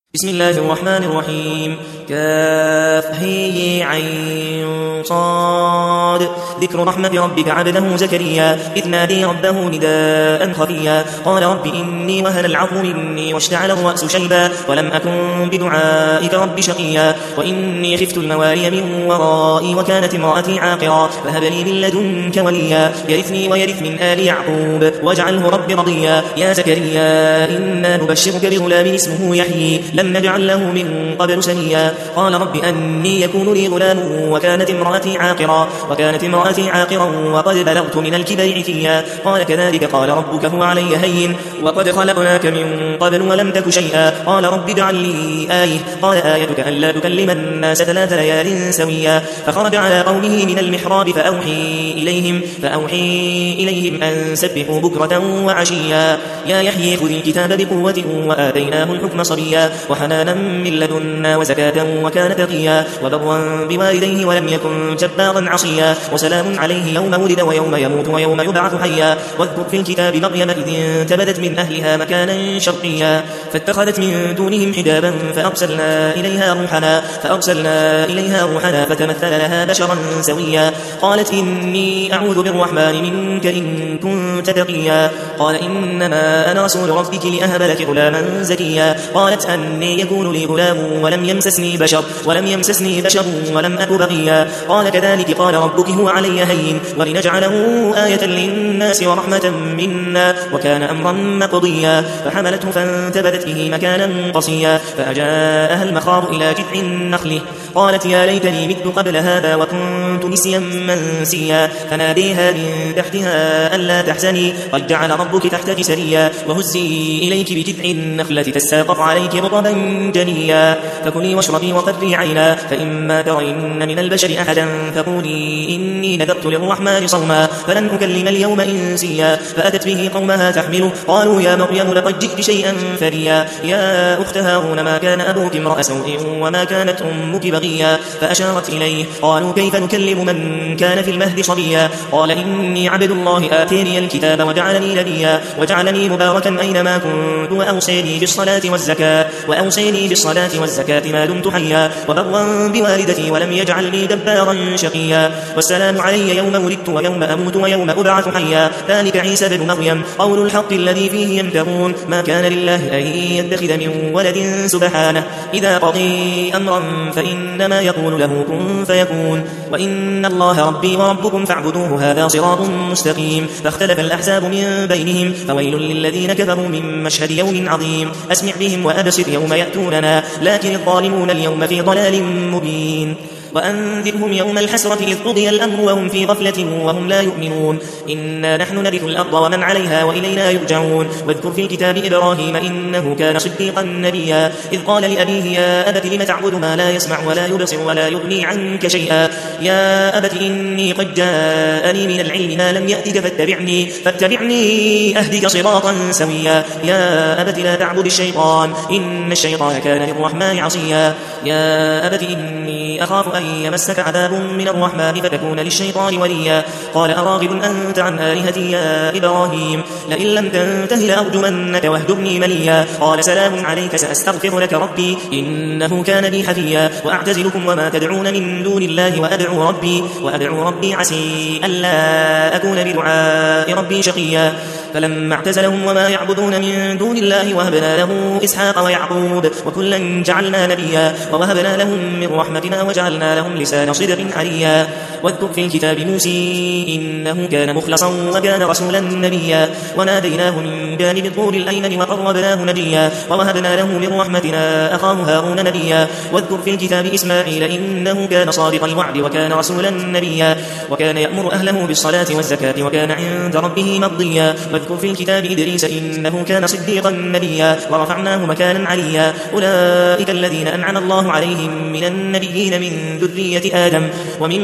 بسم الله الرحمن الرحيم. كافها صاد. ذكر رحمة ربك عبده زكريا إذ نادي ربه نداء خفيا قال رب إني وهن العظم مني واشتعل الرأس شيبا ولم أكن بدعائك رب شقيا وإني خفت الموالي من ورائي وكانت امرأتي عاقرا فهب لي من لدنك وليا يرثني ويرث من آل يعقوب واجعله رب رضيا يا زكريا إنا نبشرك بغلام اسمه يحيي لم نجعل له من قبل سميا قال رب أني يكون لي غلام وكانت امرأتي عاقرا وقد بلغت من الكبر عتيا قال كذلك قال ربك هو علي هين وقد خلقناك من قبل ولم تك شيئا قال رب اجعل لي آية قال آيتك ألا تكلم الناس 3 ليال سويا فخرج على قومه من المحراب فأوحي إليهم أن سبحوا بكرة وعشيا يا يحيى خذ الكتاب بقوة وآتيناه الحكم صبيا وحنانا من لدنا وزكاة وكان تقيا وبرا بوالديه ولم يكن جبارا عصيا وسلام عليه يوم ولد ويوم يموت ويوم يبعث حيا واذكر في الكتاب مريم إذ انتبذت من أهلها مكانا شرقيا فاتخذت من دونهم حجابا فأرسلنا إليها روحنا فتمثل لها بشرا سويا قالت إني أعوذ بالرحمن منك إن كنت تقيا قال إنما أنا رسول ربك لأهب لك غلاما زكيا قالت أني يكون لي غلام ولم يمسسني بشر ولم أك بغيا قال كذلك قال ربك هو علي هين ولنجعله آية للناس ورحمة منا وكان أمرا مقضيا فحملته فانتبذت به مكانا قصيا فأجاءها المخاض إلى جذع النخل قالت يا ليتني مت قبل هذا وكنت نسيا منسيا فناديها من تحتها ألا تحزني قد جعل ربك تحتك سريا وهزي إليك بجذع النخلة تساقط عليك رطبا جنيا فكلي واشربي وقري عينا فإما ترين من البشر أحدا فقولي إني نذرت للرحمن صوما فلن أكلم اليوم إنسيا فأتت به قومها تحمله قالوا يا مريم لقد جئت شيئا فريا يا أخت هارون ما كان أبوك امرأ سوء وما كانت أمك بغيا فأشارت إليه قالوا كيف نكلم من كان في المهد صبيا قال إني عبد الله آتيني الكتاب وجعلني نبيا وجعلني مباركا أينما كنت وأوصيني بالصلاة والزكاة ما دمت حيا وبرا بوالدتي ولم يجعلني دبارا شقيا والسلام علي يوم ولدت ويوم أموت ويوم أبعث حيا ذلك عيسى بن مريم قول الحق الذي فيه يمترون ما كان لله أن يتخذ من ولد سبحانه إذا قضي أمرا فإنما يقول له كن فيكون وإن الله ربي وربكم فاعبدوه هذا صراط مستقيم فاختلف الأحزاب من بينهم فويل للذين كفروا من مشهد يوم عظيم أسمع بهم وأبصر يوم يأتوننا لكن الظالمون اليوم في ضلال مبين وأنذرهم يوم الحسرة إذ قضي الأمر وهم في غفلة وهم لا يؤمنون إنا نحن نرث الأرض ومن عليها وإلينا يرجعون واذكر في الكتاب إبراهيم إنه كان صديقا نبيا إذ قال لأبيه يا أبت لم تعبد ما لا يسمع ولا يبصر ولا يغني عنك شيئا يا أبت إني قد جاءني من العلم ما لم يأتك فاتبعني أهدك صراطا سويا يا أبت لا تعبد الشيطان إن الشيطان كان للرحمن عصيا يا أبت إني أخاف أن يمسك عذاب من الرحمن فتكون للشيطان وليا قال أراغب أنت عن آلهتي يا إبراهيم لئن لم تنته لأرجمنك واهجرني مليا قال سلام عليك سأستغفر لك ربي إنه كان بي حفيا وأعتزلكم وما تدعون من دون الله وأدعو ربي عسي ألا أكون بدعاء ربي شقيا فلما اعتزلهم وما يعبدون من دون الله وهبنا له إسحاق ويعقوب وكلا جعلنا نبيا ووهبنا لهم من رحمتنا وجعلنا لهم لسان صدق عليا واذكر في الكتاب موسى إنه كان مخلصا وكان رسولا نبيا وناديناه من جانب الطور الأيمن وقربناه نجيا ووهبنا له من رحمتنا أخاه هارون نبيا واذكر في الكتاب إسماعيل إنه كان صادق الوعد وكان رسولا نبيا وكان يأمر أهله بالصلاة والزكاة وكان عند ربه مرضيا واذكر في الكتاب إدريس إنه كان صديقا نبيا ورفعناه مكانا عليا أولئك الذين أنعم الله عليهم من النبيين من ذرية آدم وممن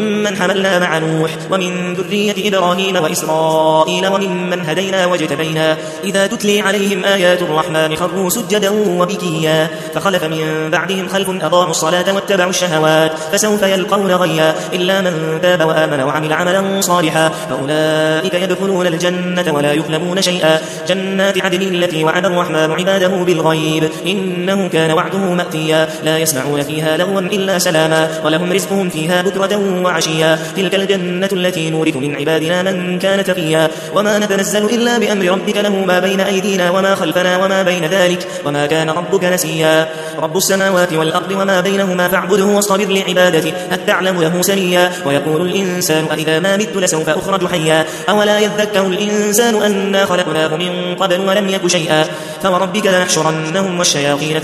حملنا مع نوح ومن ذرية إبراهيم وإسرائيل وممن هدينا واجتبينا إذا تتلي عليهم آيات الرحمن خروا سجدا وبكيا فخلف من بعدهم خلف أضاعوا الصلاة واتبعوا الشهوات فسوف يلقون غيا إلا من تاب وآمن وعمل عملا صالحا فأولئك يدخلون الجنة ولا يظلمون شيئا جنات عدن التي وعد الرحمن عباده بالغيب إنه كان وعده مأتيا لا يسمعون فيها لغوا إلا سلاما ولهم رزقهم فيها بكرة وعشيا تلك الجنة التي نورث من عبادنا من كان تقيا وما نتنزل إلا بأمر ربك له ما بين أيدينا وما خلفنا وما بين ذلك وما كان ربك نسيا رب السماوات والأرض وما بينهما فاعبده واصطبر لعبادته هل تعلم له سميا ويقول الإنسان أإذا ما مت لسوف أخرج حيا أولا يذكر الإنسان أنا خلقناه من قبل ولم يك شيئا فوربك لنحشرنهم والشياطين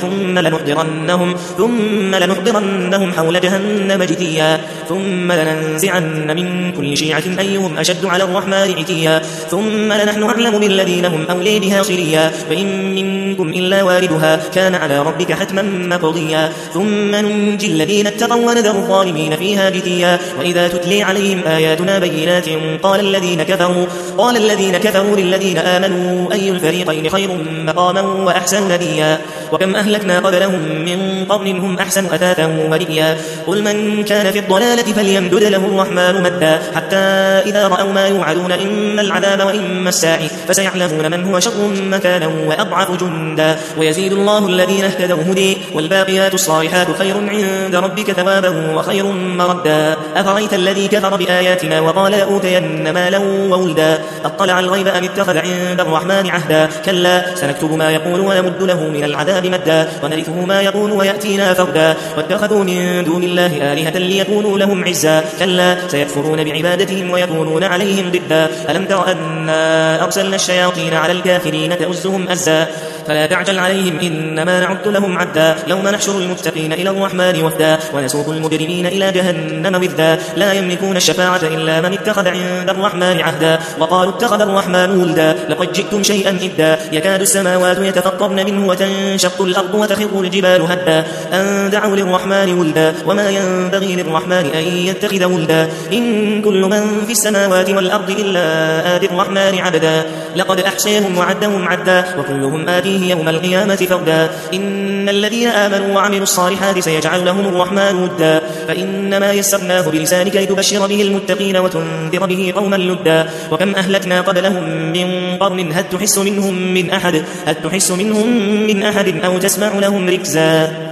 ثم لنحضرنهم حول جهنم جثيا ثم لننزعن من كل شيعة أيهم أشد على الرحمن عتيا ثم لنحن أعلم بالذين هم أولي بها صليا فإن منكم إلا واردها كان على ربك حتما مقضيا ثم ننجي الذين اتقوا ونذر الظالمين فيها جثيا وإذا تتلي عليهم آياتنا بينات قال الذين كفروا للذين آمنوا أي الفريقين خير مقاما وأحسن نديا وكم أهلكنا قبلهم من قرن هم أحسن أثاثا ورئيا قل من كان في الضلالة فليمدد له الرحمن مدا حتى إذا رأوا ما يوعدون إما العذاب وإما الساعي فسيعلمون من هو شر مكانا وأضعف جندا ويزيد الله الذين اهتدوا هدي والباقيات الصالحات خير عند ربك ثوابا وخير مردا أفرأيت الذي كفر بآياتنا وقال لأوتين مالا وولدا أطلع الغيب أم اتخذ عند الرحمن عهدا كلا سنكتب ما يقول ونمد له من العذاب مدا ونرثه ما يقول ويأتينا فردا واتخذوا من دون الله آلهة ليكونوا لهم عزا كلا سيكفرون بعبادتهم ويكونون عليهم ضدا ألم تر أنا أرسلنا الشياطين على الكافرين تؤزهم أزا فلا تعجل عليهم إنما نعد لهم عدا يوم نحشر المتقين إلى الرحمن وفدا ونسوق المجرمين إلى جهنم وفدا لا يملكون الشفاعة إلا من اتخذ عند الرحمن عهدا وقالوا اتخذ الرحمن ولدا لقد جئتم شيئا إدا يكاد السماوات يتفطرن منه وتنشق الأرض وتخر الجبال هدا أن دعوا للرحمن ولدا وما ينبغي للرحمن أن يتخذ ولدا إن كل من في السماوات والأرض إلا آتي الرحمن عبدا لقد أحصيهم وعدهم عدا وكلهم آتيه يوم القيامة فردا إن الذين آمنوا وعملوا الصالحات سيجعل لهم الرحمن ودا فإنما يسرناه بلسانك لتبشر به المتقين وتنذر به قوما لدا وكم أهلكنا قبلهم من قرن هل تحس منهم من أحد أو تسمع لهم ركزا